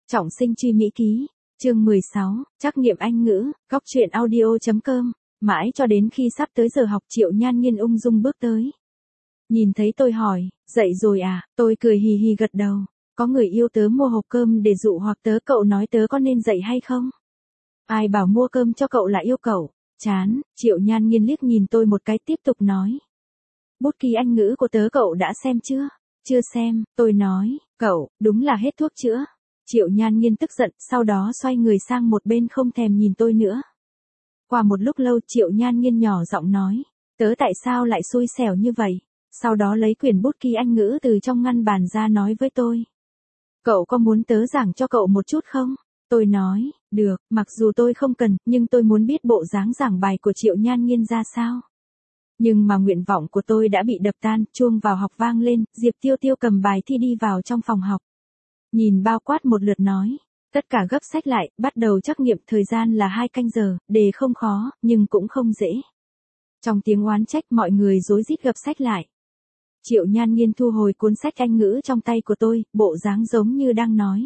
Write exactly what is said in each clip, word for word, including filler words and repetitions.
Trọng sinh truy Mỹ ký, chương mười sáu, trắc nghiệm Anh ngữ, góc truyện audio.com, mãi cho đến khi sắp tới giờ học Triệu Nhan Nhiên ung dung bước tới. Nhìn thấy tôi hỏi, dậy rồi à, tôi cười hì hì gật đầu, có người yêu tớ mua hộp cơm để dụ hoặc tớ cậu nói tớ có nên dậy hay không? Ai bảo mua cơm cho cậu lại yêu cậu, chán, Triệu Nhan Nhiên liếc nhìn tôi một cái tiếp tục nói. Bút ký Anh ngữ của tớ cậu đã xem chưa? Chưa xem, tôi nói, cậu, đúng là hết thuốc chữa. Triệu Nhan Nhiên tức giận, sau đó xoay người sang một bên không thèm nhìn tôi nữa. Qua một lúc lâu Triệu Nhan Nhiên nhỏ giọng nói, tớ tại sao lại xui xẻo như vậy? Sau đó lấy quyển bút ký Anh ngữ từ trong ngăn bàn ra nói với tôi. Cậu có muốn tớ giảng cho cậu một chút không? Tôi nói, được, mặc dù tôi không cần, nhưng tôi muốn biết bộ dáng giảng bài của Triệu Nhan Nhiên ra sao. Nhưng mà nguyện vọng của tôi đã bị đập tan, chuông vào học vang lên, Diệp Tiêu Tiêu cầm bài thi đi vào trong phòng học. Nhìn bao quát một lượt nói, tất cả gấp sách lại, bắt đầu trắc nghiệm, thời gian là hai canh giờ, đề không khó, nhưng cũng không dễ. Trong tiếng oán trách mọi người rối rít gấp sách lại. Triệu Nhan Nhiên thu hồi cuốn sách Anh ngữ trong tay của tôi, bộ dáng giống như đang nói.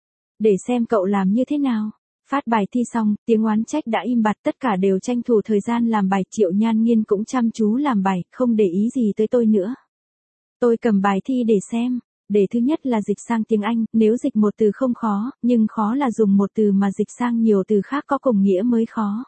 Để xem cậu làm như thế nào. Phát bài thi xong, tiếng oán trách đã im bặt, tất cả đều tranh thủ thời gian làm bài. Triệu Nhan Nhiên cũng chăm chú làm bài, không để ý gì tới tôi nữa. Tôi cầm bài thi để xem. Đề thứ nhất là dịch sang tiếng Anh, nếu dịch một từ không khó, nhưng khó là dùng một từ mà dịch sang nhiều từ khác có cùng nghĩa mới khó.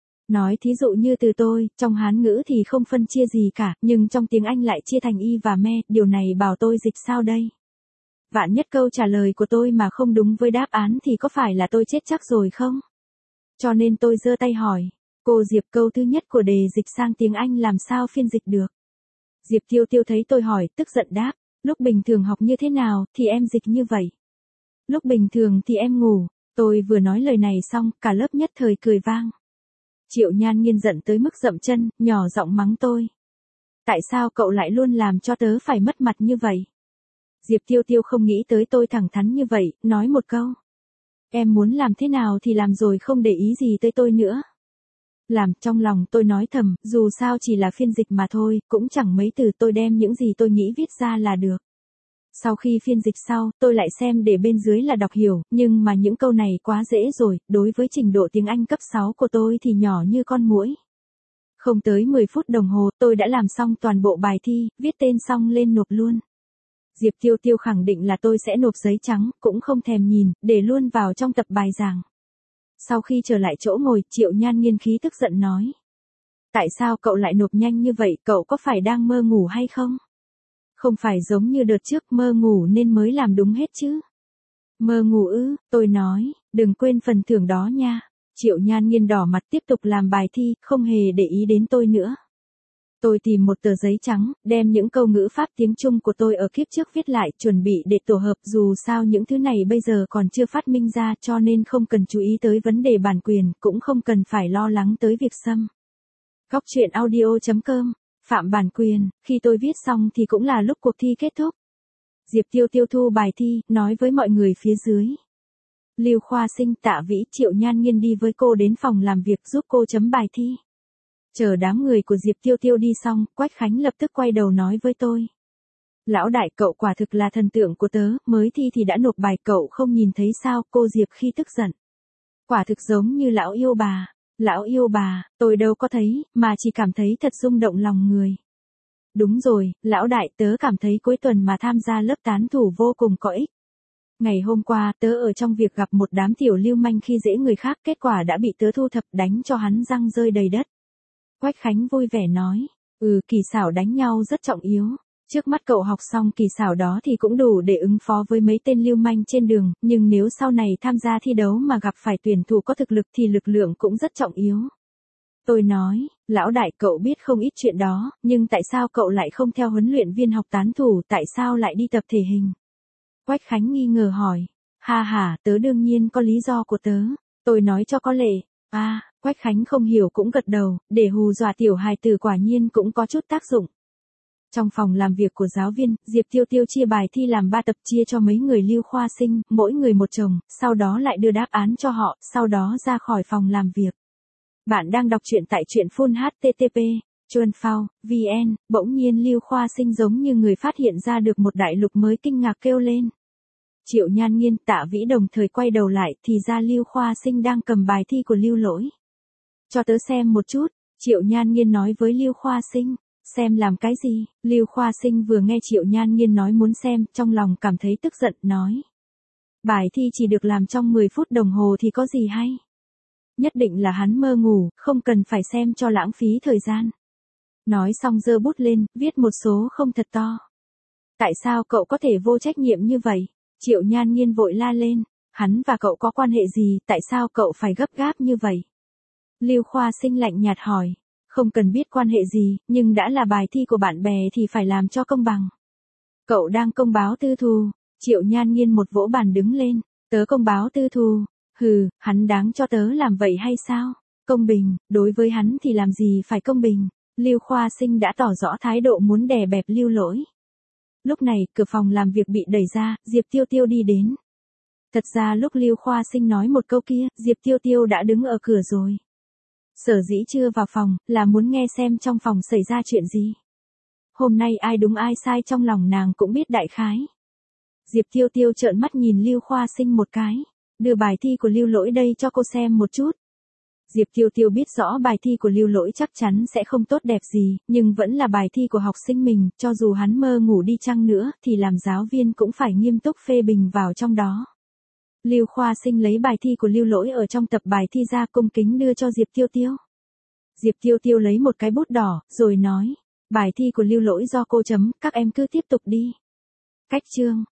Nói thí dụ như từ tôi, trong Hán ngữ thì không phân chia gì cả, nhưng trong tiếng Anh lại chia thành y và me, điều này bảo tôi dịch sao đây? Vạn nhất câu trả lời của tôi mà không đúng với đáp án thì có phải là tôi chết chắc rồi không? Cho nên tôi giơ tay hỏi, cô Diệp, câu thứ nhất của đề dịch sang tiếng Anh làm sao phiên dịch được? Diệp Tiêu Tiêu thấy tôi hỏi, tức giận đáp, lúc bình thường học như thế nào thì em dịch như vậy. Lúc bình thường thì em ngủ. Tôi vừa nói lời này xong, cả lớp nhất thời cười vang. Triệu Nhan Nhiên giận tới mức dậm chân, nhỏ giọng mắng tôi. Tại sao cậu lại luôn làm cho tớ phải mất mặt như vậy? Diệp Tiêu Tiêu không nghĩ tới tôi thẳng thắn như vậy, nói một câu. Em muốn làm thế nào thì làm rồi, không để ý gì tới tôi nữa. Làm, trong lòng tôi nói thầm, dù sao chỉ là phiên dịch mà thôi, cũng chẳng mấy từ, tôi đem những gì tôi nghĩ viết ra là được. Sau khi phiên dịch sau, tôi lại xem để bên dưới là đọc hiểu, nhưng mà những câu này quá dễ rồi, đối với trình độ tiếng Anh cấp sáu của tôi thì nhỏ như con muỗi. Không tới mười phút đồng hồ, tôi đã làm xong toàn bộ bài thi, viết tên xong lên nộp luôn. Diệp Tiêu Tiêu khẳng định là tôi sẽ nộp giấy trắng, cũng không thèm nhìn, để luôn vào trong tập bài giảng. Sau khi trở lại chỗ ngồi, Triệu Nhan Nhiên khí tức giận nói. Tại sao cậu lại nộp nhanh như vậy, cậu có phải đang mơ ngủ hay không? Không phải giống như đợt trước mơ ngủ nên mới làm đúng hết chứ. Mơ ngủ ư, tôi nói, đừng quên phần thưởng đó nha. Triệu Nhan Nhiên đỏ mặt tiếp tục làm bài thi, không hề để ý đến tôi nữa. Tôi tìm một tờ giấy trắng, đem những câu ngữ pháp tiếng Trung của tôi ở kiếp trước viết lại, chuẩn bị để tổ hợp, dù sao những thứ này bây giờ còn chưa phát minh ra, cho nên không cần chú ý tới vấn đề bản quyền, cũng không cần phải lo lắng tới việc xâm. Góc truyện audio.com, phạm bản quyền, khi tôi viết xong thì cũng là lúc cuộc thi kết thúc. Diệp Tiêu Tiêu thu bài thi, nói với mọi người phía dưới. Lưu Khoa Sinh, Tạ Vĩ, Triệu Nhan Nhiên đi với cô đến phòng làm việc giúp cô chấm bài thi. Chờ đám người của Diệp Tiêu Tiêu đi xong, Quách Khánh lập tức quay đầu nói với tôi. Lão đại, cậu quả thực là thần tượng của tớ, mới thi thì đã nộp bài, cậu không nhìn thấy sao? Cô Diệp khi tức giận. Quả thực giống như lão yêu bà. Lão yêu bà, tôi đâu có thấy, mà chỉ cảm thấy thật rung động lòng người. Đúng rồi, lão đại, tớ cảm thấy cuối tuần mà tham gia lớp tán thủ vô cùng có ích. Ngày hôm qua, tớ ở trong việc gặp một đám tiểu lưu manh khi dễ người khác, kết quả đã bị tớ thu thập, đánh cho hắn răng rơi đầy đất. Quách Khánh vui vẻ nói, ừ, kỳ xảo đánh nhau rất trọng yếu. Trước mắt cậu học xong kỳ xảo đó thì cũng đủ để ứng phó với mấy tên lưu manh trên đường, nhưng nếu sau này tham gia thi đấu mà gặp phải tuyển thủ có thực lực thì lực lượng cũng rất trọng yếu. Tôi nói, lão đại, cậu biết không ít chuyện đó, nhưng tại sao cậu lại không theo huấn luyện viên học tán thủ, tại sao lại đi tập thể hình? Quách Khánh nghi ngờ hỏi, ha ha, tớ đương nhiên có lý do của tớ, tôi nói cho có lệ. À, Quách Khánh không hiểu cũng gật đầu, để hù dọa tiểu hài tử quả nhiên cũng có chút tác dụng. Trong phòng làm việc của giáo viên, Diệp Tiêu Tiêu chia bài thi làm ba tập, chia cho mấy người Lưu Khoa Sinh, mỗi người một chồng, sau đó lại đưa đáp án cho họ, sau đó ra khỏi phòng làm việc. Bạn đang đọc truyện tại truyện phun hát tê tê pê, chuan phao, vn, bỗng nhiên Lưu Khoa Sinh giống như người phát hiện ra được một đại lục mới, kinh ngạc kêu lên. Triệu Nhan Nghiên, Tạ Vĩ đồng thời quay đầu lại thì ra Lưu Khoa Sinh đang cầm bài thi của Lưu Lỗi. Cho tớ xem một chút, Triệu Nhan Nghiên nói với Lưu Khoa Sinh. Xem làm cái gì? Lưu Khoa Sinh vừa nghe Triệu Nhan Nghiên nói muốn xem, trong lòng cảm thấy tức giận, nói. Bài thi chỉ được làm trong mười phút đồng hồ thì có gì hay? Nhất định là hắn mơ ngủ, không cần phải xem cho lãng phí thời gian. Nói xong giơ bút lên, viết một số không thật to. Tại sao cậu có thể vô trách nhiệm như vậy? Triệu Nhan Nghiên vội la lên. Hắn và cậu có quan hệ gì, tại sao cậu phải gấp gáp như vậy? Lưu Khoa Sinh lạnh nhạt hỏi. Không cần biết quan hệ gì, nhưng đã là bài thi của bạn bè thì phải làm cho công bằng. Cậu đang công báo tư thù. Triệu Nhan Nghiên một vỗ bàn đứng lên. Tớ công báo tư thù. Hừ, hắn đáng cho tớ làm vậy hay sao? Công bình, đối với hắn thì làm gì phải công bình. Lưu Khoa Sinh đã tỏ rõ thái độ muốn đè bẹp Lưu Lỗi. Lúc này, cửa phòng làm việc bị đẩy ra, Diệp Tiêu Tiêu đi đến. Thật ra lúc Lưu Khoa Sinh nói một câu kia, Diệp Tiêu Tiêu đã đứng ở cửa rồi. Sở dĩ chưa vào phòng, là muốn nghe xem trong phòng xảy ra chuyện gì. Hôm nay ai đúng ai sai trong lòng nàng cũng biết đại khái. Diệp Tiêu Tiêu trợn mắt nhìn Lưu Khoa Sinh một cái. Đưa bài thi của Lưu Lỗi đây cho cô xem một chút. Diệp Tiêu Tiêu biết rõ bài thi của Lưu Lỗi chắc chắn sẽ không tốt đẹp gì, nhưng vẫn là bài thi của học sinh mình, cho dù hắn mơ ngủ đi chăng nữa, thì làm giáo viên cũng phải nghiêm túc phê bình vào trong đó. Lưu Khoa Sinh lấy bài thi của Lưu Lỗi ở trong tập bài thi ra cung kính đưa cho Diệp Tiêu Tiêu. Diệp Tiêu Tiêu lấy một cái bút đỏ, rồi nói, bài thi của Lưu Lỗi do cô chấm, các em cứ tiếp tục đi. Cách chương.